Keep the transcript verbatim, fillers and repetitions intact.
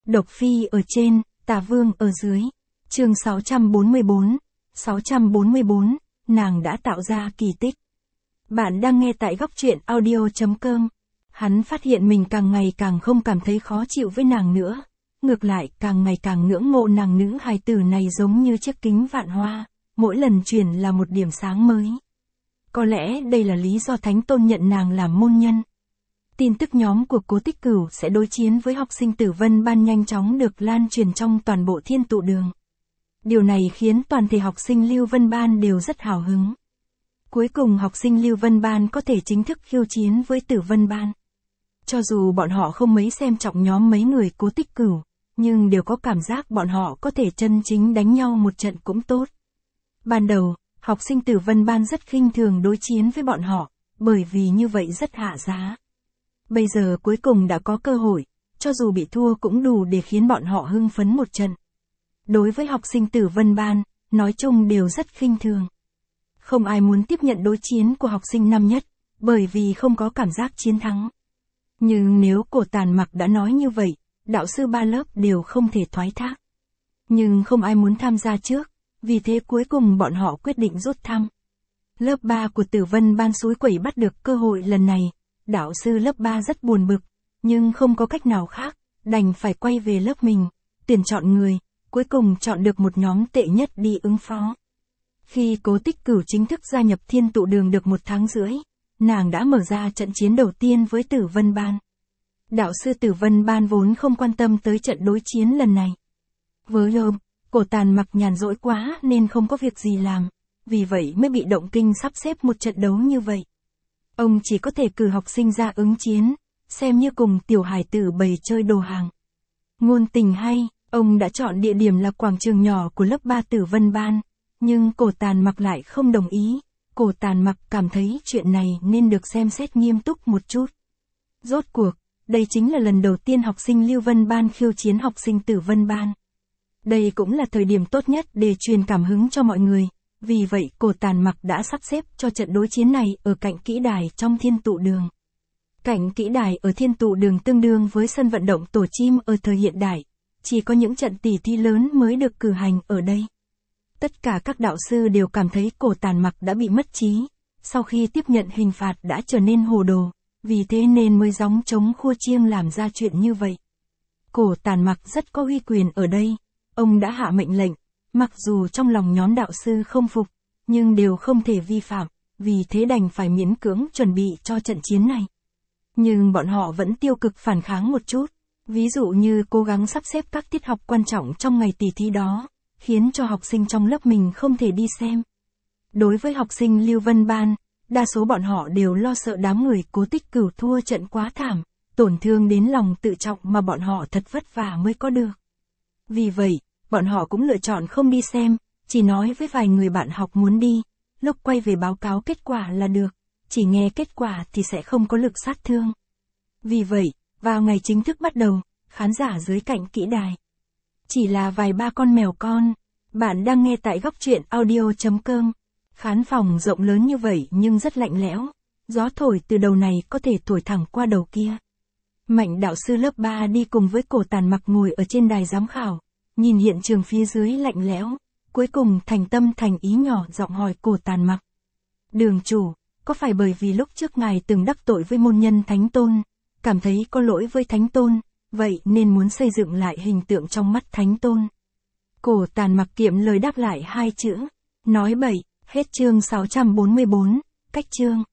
Độc Phi ở trên, Tà Vương ở dưới. Chương sáu trăm bốn mươi bốn. sáu trăm bốn mươi bốn, nàng đã tạo ra kỳ tích. Bạn đang nghe tại góc truyện audio.com. Hắn phát hiện mình càng ngày càng không cảm thấy khó chịu với nàng nữa. Ngược lại, càng ngày càng ngưỡng mộ nàng nữ hài tử này giống như chiếc kính vạn hoa, mỗi lần chuyển là một điểm sáng mới. Có lẽ đây là lý do Thánh Tôn nhận nàng làm môn nhân. Tin tức nhóm của Cố Tích Cửu sẽ đối chiến với học sinh Tử Vân Ban nhanh chóng được lan truyền trong toàn bộ Thiên Tụ Đường. Điều này khiến toàn thể học sinh Lưu Vân Ban đều rất hào hứng. Cuối cùng học sinh Lưu Vân Ban có thể chính thức khiêu chiến với Tử Vân Ban. Cho dù bọn họ không mấy xem trọng nhóm mấy người Cố Tích Cửu, nhưng đều có cảm giác bọn họ có thể chân chính đánh nhau một trận cũng tốt. Ban đầu, học sinh Tử Vân Ban rất khinh thường đối chiến với bọn họ, bởi vì như vậy rất hạ giá. Bây giờ cuối cùng đã có cơ hội, cho dù bị thua cũng đủ để khiến bọn họ hưng phấn một trận. Đối với học sinh Tử Vân Ban, nói chung đều rất khinh thường. Không ai muốn tiếp nhận đối chiến của học sinh năm nhất, bởi vì không có cảm giác chiến thắng. Nhưng nếu Cổ Tàn Mặc đã nói như vậy, đạo sư ba lớp đều không thể thoái thác. Nhưng không ai muốn tham gia trước, vì thế cuối cùng bọn họ quyết định rút thăm. Lớp ba của Tử Vân Ban xúi quẩy bắt được cơ hội lần này, đạo sư lớp ba rất buồn bực, nhưng không có cách nào khác, đành phải quay về lớp mình, tuyển chọn người, cuối cùng chọn được một nhóm tệ nhất đi ứng phó. Khi Cố Tích Cửu chính thức gia nhập Thiên Tụ Đường được một tháng rưỡi, nàng đã mở ra trận chiến đầu tiên với Tử Vân Ban. Đạo sư Tử Vân Ban vốn không quan tâm tới trận đối chiến lần này. Với hôm, Cổ Tàn Mặc nhàn rỗi quá nên không có việc gì làm, vì vậy mới bị động kinh sắp xếp một trận đấu như vậy. Ông chỉ có thể cử học sinh ra ứng chiến, xem như cùng tiểu hải tử bày chơi đồ hàng. Ngôn tình hay, ông đã chọn địa điểm là quảng trường nhỏ của lớp ba Tử Vân Ban, nhưng Cổ Tàn Mặc lại không đồng ý. Cổ Tàn Mặc cảm thấy chuyện này nên được xem xét nghiêm túc một chút. Rốt cuộc, đây chính là lần đầu tiên học sinh Lưu Vân Ban khiêu chiến học sinh Tử Vân Ban. Đây cũng là thời điểm tốt nhất để truyền cảm hứng cho mọi người, vì vậy Cổ Tàn Mặc đã sắp xếp cho trận đối chiến này ở cạnh kỹ đài trong Thiên Tụ Đường. Cạnh kỹ đài ở Thiên Tụ Đường tương đương với sân vận động Tổ Chim ở thời hiện đại, chỉ có những trận tỉ thí lớn mới được cử hành ở đây. Tất cả các đạo sư đều cảm thấy Cổ Tàn Mặc đã bị mất trí, sau khi tiếp nhận hình phạt đã trở nên hồ đồ, vì thế nên mới gióng trống khua chiêng làm ra chuyện như vậy. Cổ Tàn Mặc rất có uy quyền ở đây, ông đã hạ mệnh lệnh, mặc dù trong lòng nhóm đạo sư không phục, nhưng đều không thể vi phạm, vì thế đành phải miễn cưỡng chuẩn bị cho trận chiến này. Nhưng bọn họ vẫn tiêu cực phản kháng một chút, ví dụ như cố gắng sắp xếp các tiết học quan trọng trong ngày tỉ thí đó, khiến cho học sinh trong lớp mình không thể đi xem. Đối với học sinh Lưu Vân Ban, đa số bọn họ đều lo sợ đám người Cố Tích Cửu thua trận quá thảm, tổn thương đến lòng tự trọng mà bọn họ thật vất vả mới có được. Vì vậy, bọn họ cũng lựa chọn không đi xem, chỉ nói với vài người bạn học muốn đi, lúc quay về báo cáo kết quả là được, chỉ nghe kết quả thì sẽ không có lực sát thương. Vì vậy, vào ngày chính thức bắt đầu, khán giả dưới cạnh kỹ đài chỉ là vài ba con mèo con. Bạn đang nghe tại góc truyện audio.com. Khán phòng rộng lớn như vậy nhưng rất lạnh lẽo, gió thổi từ đầu này có thể thổi thẳng qua đầu kia. Mạnh đạo sư lớp ba đi cùng với Cổ Tàn Mặc ngồi ở trên đài giám khảo, nhìn hiện trường phía dưới lạnh lẽo, cuối cùng thành tâm thành ý nhỏ giọng hỏi Cổ Tàn Mặc. Đường chủ, có phải bởi vì lúc trước ngài từng đắc tội với môn nhân Thánh Tôn, cảm thấy có lỗi với Thánh Tôn, vậy nên muốn xây dựng lại hình tượng trong mắt Thánh Tôn? Cổ Tàn Mặc kiệm lời đáp lại hai chữ, nói bậy. Hết chương sáu trăm bốn mươi bốn, cách chương.